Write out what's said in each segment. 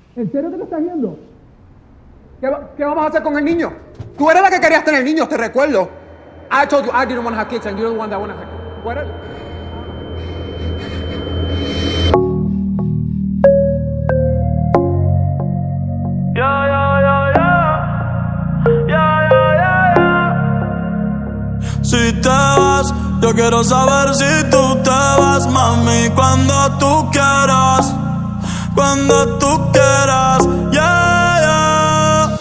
¿En serio que te estás yendo? ¿Qué vamos a hacer con el niño? Tú eres la que querías tener niños, te recuerdo. I told you I didn't want to have kids and you're the one that wanted to have kids. What are- Si te vas, yo quiero saber si tú te vas, mami, cuando tú quieras, yeah, yeah.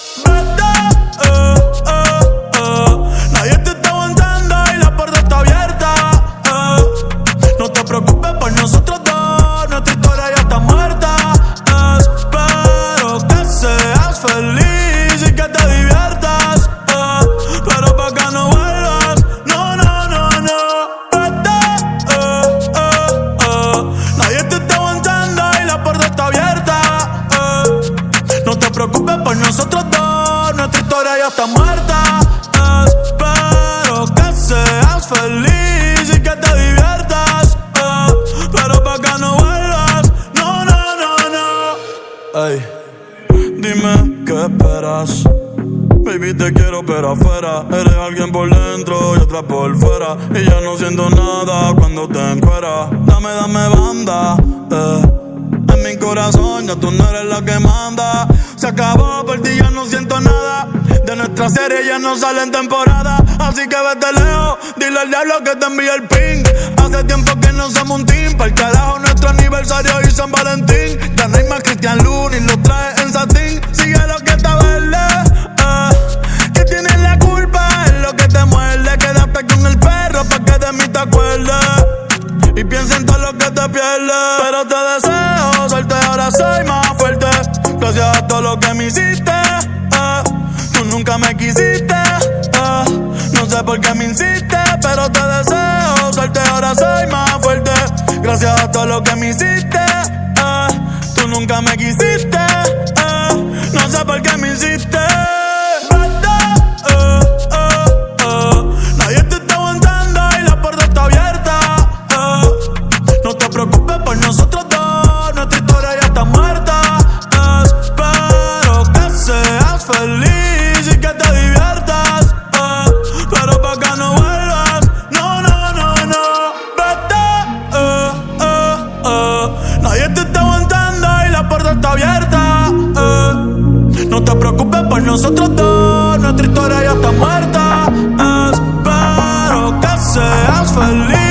Vete, nadie te está aguantando y la puerta está abierta, no te preocupes por nosotros dos, nuestra historia ya está muerta, espero que seas feliz y que te diviertas, pero pa' acá no vuelvas, no, no, no, no. Vete, nadie te está aguantando y la puerta está abierta, no te preocupes por nosotros dos, nuestra historia ya está muerta, espero que seas feliz y que te diviertas, pero pa' acá no vuelvas, no, no, no, no. Ey, dime qué esperas. Baby, te quiero pero afuera. Eres alguien por dentro y otra por fuera, y ya no siento nada cuando te encueras. Dame banda, en mi corazón ya tú no eres la que manda. Se acabó, por ti ya no siento nada. De nuestra serie ya no sale en temporada. Así que vete lejos, dile al diablo que te envíe el ping. Hace tiempo que no somos un team. Pa'l carajo nuestro aniversario y San Valentín. Ya no hay más Cristian Luna y lo trae en satín. Sigue lo que está verde, que tienes la culpa, es lo que te muerde. Quédate con el perro pa' que de mí te acuerdes y piensa en todo lo que te pierdes. Pero te deseo suerte, ahora soy más fuerte. Gracias a todo lo que me hiciste, tú nunca me quisiste, no sé por qué me insistes. Pero te deseo suerte, ahora soy más fuerte. Gracias a todo lo que me hiciste, tú nunca me quisiste, no sé por qué me insistes. Nadie te está aguantando y la puerta está abierta, no te preocupes por nosotros dos, nuestra historia ya está muerta, espero que seas feliz y que te diviertas, pero pa' acá no vuelvas, no, no, no, no. Vete, nadie te está aguantando y la puerta está abierta, no te preocupes por nosotros dos, nuestra historia ya está muerta, espero que seas feliz